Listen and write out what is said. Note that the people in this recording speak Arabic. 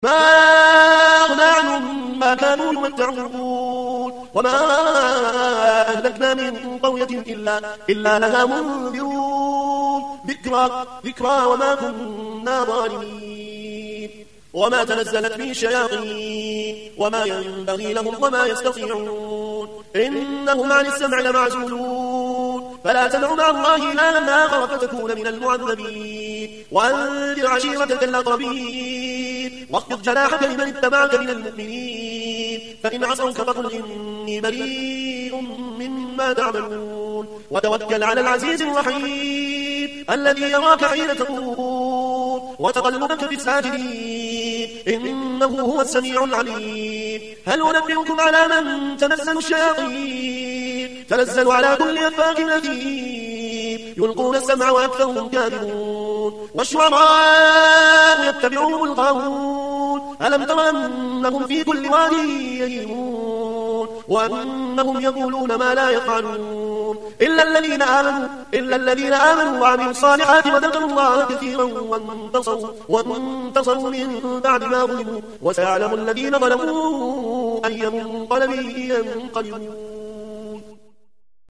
ما أغنى عنهم ما كانوا يمتعون وما أهلكنا من قرية إلا لها منذرون ذكرى وما كنا ظالمين وما تنزلت به الشياطين وما ينبغي لهم وما يستطيعون إنهم عن السمع لمعزولون فلا تدع مع الله إلها آخر فتكون من المعذبين وأنذر عشيرتك الأقربين واخفض جناحك لمن اتبعك من المؤمنين فإن عصوك فقل إني بريء مما تعملون وتوكل على العزيز الرحيم الذي يراك حين تقوم وتقلبك في الساجدين إنه هو السميع العليم هل أنبئكم على من تنزل الشياطين تنزل على كل أفاك أثيم يلقون السمع وأكثرهم كاذبون والشعراء يتبعهم الغاوون ألم تر أنهم في كل واد يهيمون وأنهم يقولون ما لا يفعلون إلا الذين آمنوا وعملوا الصالحات وذكروا الله كثيرا وانتصروا من بعد ما ظلموا وسيعلم الذين ظلموا أي منقلب ينقلبون.